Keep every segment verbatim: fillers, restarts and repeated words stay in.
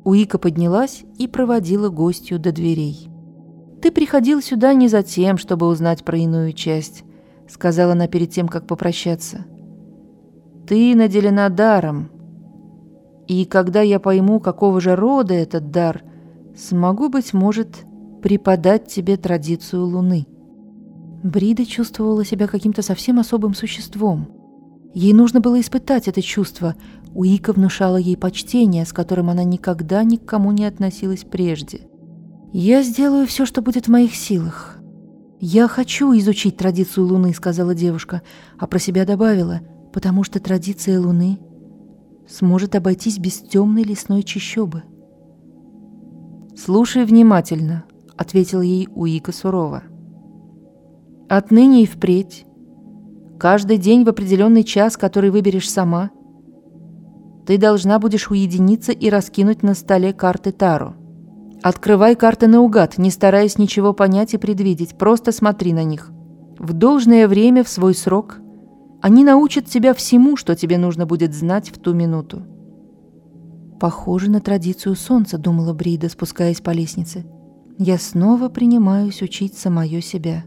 Уика поднялась и проводила гостью до дверей. «Ты приходил сюда не за тем, чтобы узнать про иную часть», — сказала она перед тем, как попрощаться. «Ты наделена даром, и когда я пойму, какого же рода этот дар, смогу, быть может, преподать тебе традицию Луны». Брида чувствовала себя каким-то совсем особым существом. Ей нужно было испытать это чувство. Уика внушала ей почтение, с которым она никогда ни к кому не относилась прежде. «Я сделаю все, что будет в моих силах. Я хочу изучить традицию Луны», — сказала девушка, а про себя добавила, «потому что традиция Луны сможет обойтись без темной лесной чащобы». «Слушай внимательно», — ответил ей Уика сурово. «Отныне и впредь, каждый день в определенный час, который выберешь сама, ты должна будешь уединиться и раскинуть на столе карты Таро. Открывай карты наугад, не стараясь ничего понять и предвидеть, просто смотри на них. В должное время, в свой срок, они научат тебя всему, что тебе нужно будет знать в ту минуту». «Похоже на традицию солнца», — думала Брида, спускаясь по лестнице. «Я снова принимаюсь учить самое себя».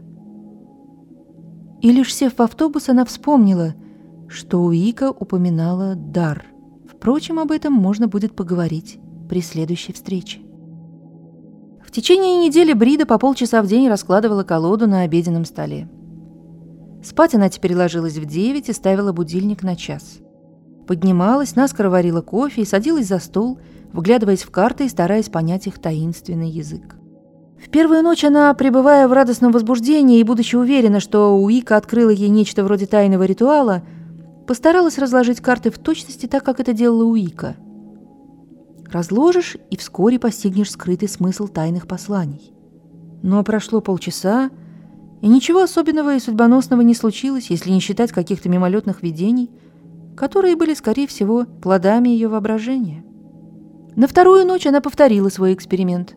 И лишь сев в автобус, она вспомнила, что Уика упоминала дар. Впрочем, об этом можно будет поговорить при следующей встрече. В течение недели Брида по полчаса в день раскладывала колоду на обеденном столе. Спать она теперь ложилась в девять и ставила будильник на час. Поднималась, наскоро варила кофе и садилась за стол, вглядываясь в карты и стараясь понять их таинственный язык. В первую ночь она, пребывая в радостном возбуждении и будучи уверена, что Уика открыла ей нечто вроде тайного ритуала, постаралась разложить карты в точности так, как это делала Уика. Разложишь, и вскоре постигнешь скрытый смысл тайных посланий. Но прошло полчаса, и ничего особенного и судьбоносного не случилось, если не считать каких-то мимолетных видений, которые были, скорее всего, плодами ее воображения. На вторую ночь она повторила свой эксперимент.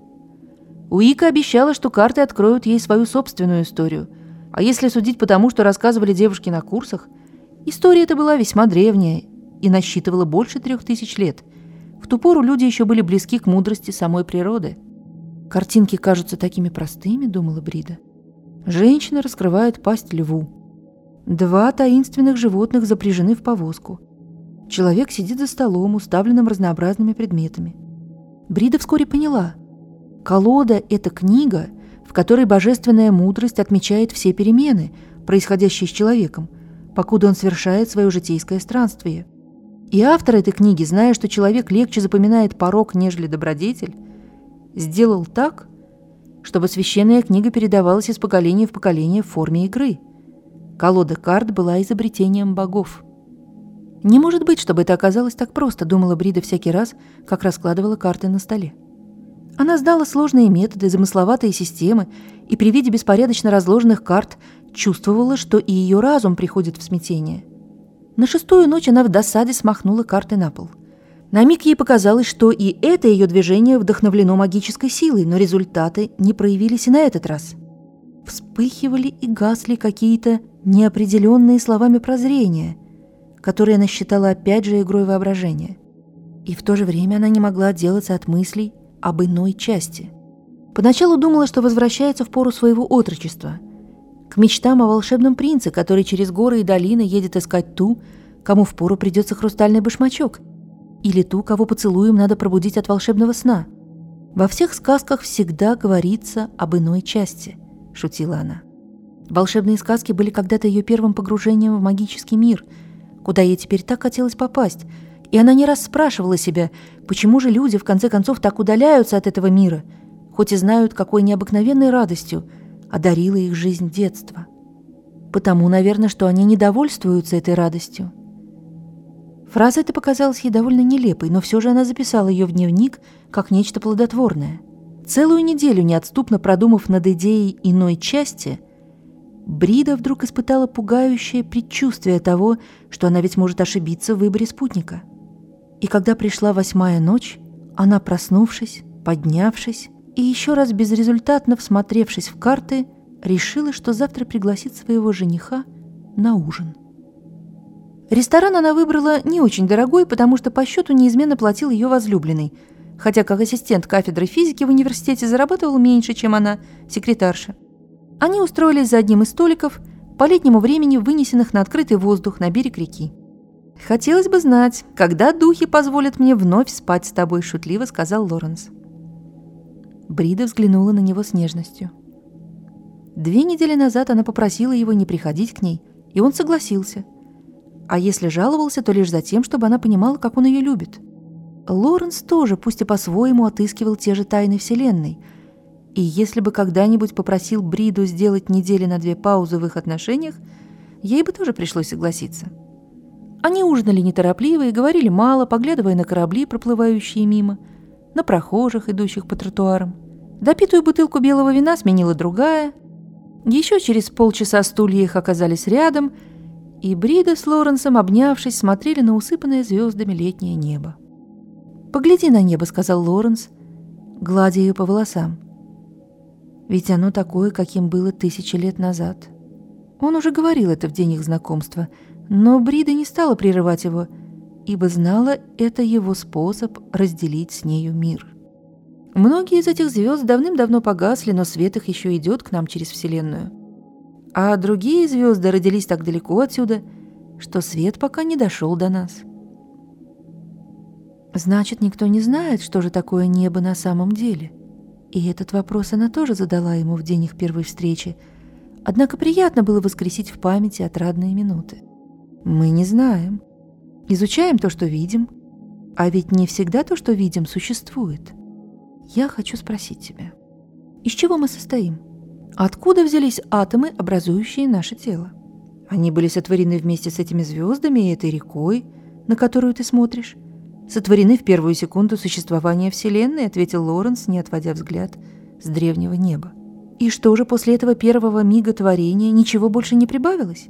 Уика обещала, что карты откроют ей свою собственную историю, а если судить по тому, что рассказывали девушки на курсах, история эта была весьма древняя и насчитывала больше трех тысяч лет. В ту пору люди еще были близки к мудрости самой природы. «Картинки кажутся такими простыми», — думала Брида. Женщина раскрывает пасть льву. Два таинственных животных запряжены в повозку. Человек сидит за столом, уставленным разнообразными предметами. Брида вскоре поняла. Колода — это книга, в которой божественная мудрость отмечает все перемены, происходящие с человеком, покуда он совершает свое житейское странствие. И автор этой книги, зная, что человек легче запоминает порок, нежели добродетель, сделал так, чтобы священная книга передавалась из поколения в поколение в форме игры. Колода карт была изобретением богов. «Не может быть, чтобы это оказалось так просто», — думала Брида всякий раз, как раскладывала карты на столе. Она знала сложные методы, замысловатые системы, и при виде беспорядочно разложенных карт чувствовала, что и ее разум приходит в смятение. На шестую ночь она в досаде смахнула карты на пол. На миг ей показалось, что и это ее движение вдохновлено магической силой, но результаты не проявились и на этот раз. Вспыхивали и гасли какие-то неопределенные словами прозрения, которые она считала опять же игрой воображения. И в то же время она не могла отделаться от мыслей об иной части. Поначалу думала, что возвращается в пору своего отрочества, к мечтам о волшебном принце, который через горы и долины едет искать ту, кому впору придется хрустальный башмачок, или ту, кого поцелуем надо пробудить от волшебного сна. «Во всех сказках всегда говорится об иной части», — шутила она. Волшебные сказки были когда-то ее первым погружением в магический мир, куда ей теперь так хотелось попасть, и она не раз спрашивала себя, почему же люди в конце концов так удаляются от этого мира, хоть и знают, какой необыкновенной радостью одарила их жизнь детства. Потому, наверное, что они не довольствуются этой радостью. Фраза эта показалась ей довольно нелепой, но все же она записала ее в дневник как нечто плодотворное. Целую неделю, неотступно продумав над идеей иной части, Брида вдруг испытала пугающее предчувствие того, что она ведь может ошибиться в выборе спутника. И когда пришла восьмая ночь, она, проснувшись, поднявшись и еще раз безрезультатно всмотревшись в карты, решила, что завтра пригласит своего жениха на ужин. Ресторан она выбрала не очень дорогой, потому что по счету неизменно платил ее возлюбленный, хотя как ассистент кафедры физики в университете зарабатывал меньше, чем она, секретарша. Они устроились за одним из столиков, по летнему времени вынесенных на открытый воздух на берег реки. «Хотелось бы знать, когда духи позволят мне вновь спать с тобой», — шутливо сказал Лоренс. Брида взглянула на него с нежностью. Две недели назад она попросила его не приходить к ней, и он согласился. А если жаловался, то лишь за тем, чтобы она понимала, как он ее любит. Лоренс тоже, пусть и по-своему, отыскивал те же тайны Вселенной. И если бы когда-нибудь попросил Бриду сделать недели на две паузы в их отношениях, ей бы тоже пришлось согласиться. Они ужинали неторопливо и говорили мало, поглядывая на корабли, проплывающие мимо, на прохожих, идущих по тротуарам. Допитую бутылку белого вина сменила другая. Еще через полчаса стулья их оказались рядом, и Брида с Лоренсом, обнявшись, смотрели на усыпанное звездами летнее небо. «Погляди на небо», — сказал Лоренс, гладя ее по волосам. «Ведь оно такое, каким было тысячи лет назад». Он уже говорил это в день их знакомства, но Брида не стала прерывать его, ибо знала, это его способ разделить с нею мир. Многие из этих звезд давным-давно погасли, но свет их еще идет к нам через Вселенную. А другие звезды родились так далеко отсюда, что свет пока не дошел до нас. Значит, никто не знает, что же такое небо на самом деле. И этот вопрос она тоже задала ему в день их первой встречи. Однако приятно было воскресить в памяти отрадные минуты. Мы не знаем. Изучаем то, что видим. А ведь не всегда то, что видим, существует. Я хочу спросить тебя, из чего мы состоим? Откуда взялись атомы, образующие наше тело? Они были сотворены вместе с этими звездами и этой рекой, на которую ты смотришь. Сотворены в первую секунду существования Вселенной, ответил Лоренс, не отводя взгляд с древнего неба. И что же после этого первого мига творения ничего больше не прибавилось?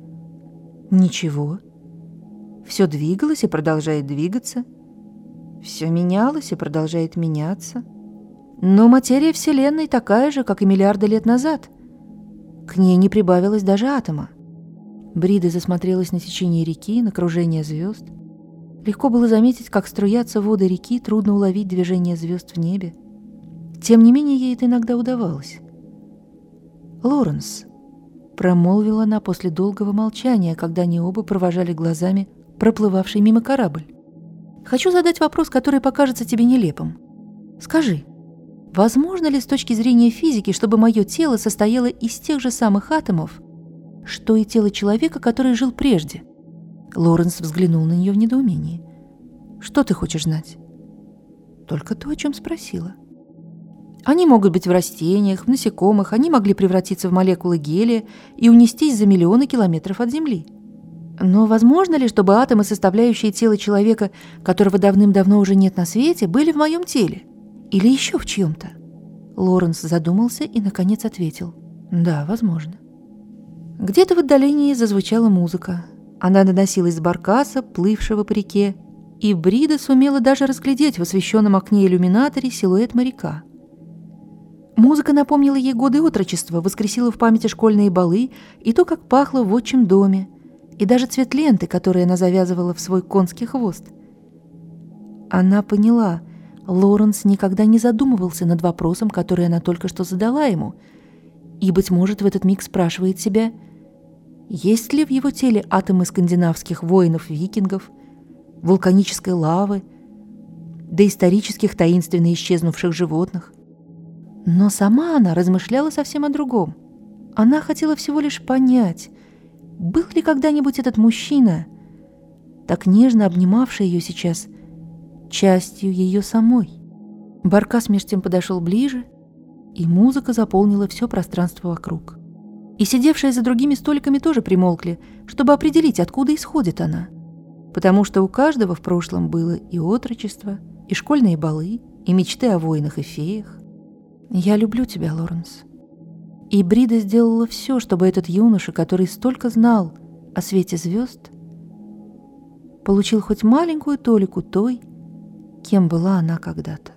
Ничего. Все двигалось и продолжает двигаться. Все менялось и продолжает меняться. Но материя Вселенной такая же, как и миллиарды лет назад. К ней не прибавилось даже атома. Брида засмотрелась на течение реки, на кружение звезд. Легко было заметить, как струятся воды реки, трудно уловить движение звезд в небе. Тем не менее, ей это иногда удавалось. «Лоренс», — промолвила она после долгого молчания, когда они оба провожали глазами проплывавший мимо корабль. «Хочу задать вопрос, который покажется тебе нелепым. Скажи, возможно ли с точки зрения физики, чтобы мое тело состояло из тех же самых атомов, что и тело человека, который жил прежде?» Лоренс взглянул на нее в недоумении. «Что ты хочешь знать?» «Только то, о чем спросила». «Они могут быть в растениях, в насекомых, они могли превратиться в молекулы гелия и унестись за миллионы километров от Земли. Но возможно ли, чтобы атомы, составляющие тело человека, которого давным-давно уже нет на свете, были в моем теле? Или еще в чьем-то?» Лоренс задумался и, наконец, ответил: «Да, возможно». Где-то в отдалении зазвучала музыка. Она доносилась с баркаса, плывшего по реке, и Брида сумела даже разглядеть в освещенном окне иллюминаторе силуэт моряка. Музыка напомнила ей годы отрочества, воскресила в памяти школьные балы и то, как пахло в отчим доме, и даже цвет ленты, которую она завязывала в свой конский хвост. Она поняла, Лоренс никогда не задумывался над вопросом, который она только что задала ему, и, быть может, в этот миг спрашивает себя, есть ли в его теле атомы скандинавских воинов-викингов, вулканической лавы, доисторических таинственно исчезнувших животных. Но сама она размышляла совсем о другом. Она хотела всего лишь понять, был ли когда-нибудь этот мужчина, так нежно обнимавший ее сейчас, частью ее самой. Баркас меж тем подошел ближе, и музыка заполнила все пространство вокруг. И сидевшие за другими столиками тоже примолкли, чтобы определить, откуда исходит она. Потому что у каждого в прошлом было и отрочество, и школьные балы, и мечты о воинах и феях. «Я люблю тебя, Лоренс». И Брида сделала все, чтобы этот юноша, который столько знал о свете звезд, получил хоть маленькую толику той, кем была она когда-то.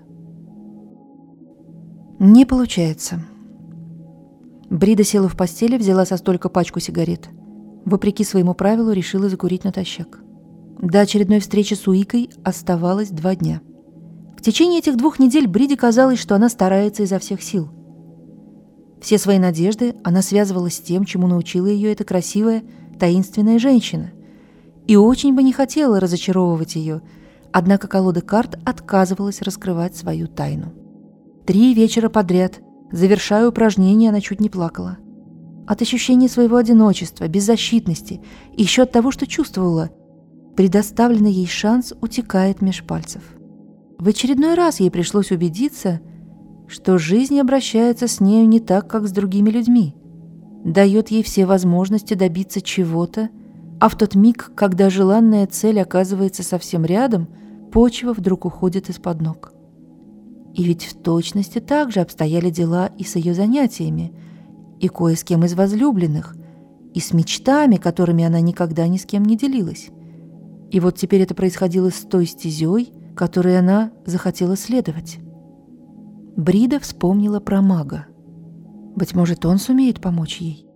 Не получается. Брида села в постели, взяла со столика пачку сигарет. Вопреки своему правилу, решила закурить натощак. До очередной встречи с Уикой оставалось два дня. В течение этих двух недель Бриде казалось, что она старается изо всех сил. Все свои надежды она связывала с тем, чему научила ее эта красивая, таинственная женщина, и очень бы не хотела разочаровывать ее, однако колода карт отказывалась раскрывать свою тайну. Три вечера подряд, завершая упражнение, она чуть не плакала. От ощущения своего одиночества, беззащитности и еще от того, что чувствовала, предоставленный ей шанс утекает меж пальцев. В очередной раз ей пришлось убедиться, что жизнь обращается с нею не так, как с другими людьми, дает ей все возможности добиться чего-то, а в тот миг, когда желанная цель оказывается совсем рядом, почва вдруг уходит из-под ног. И ведь в точности так же обстояли дела и с ее занятиями, и кое с кем из возлюбленных, и с мечтами, которыми она никогда ни с кем не делилась. И вот теперь это происходило с той стезей, которой она захотела следовать. Брида вспомнила про мага. Быть может, он сумеет помочь ей.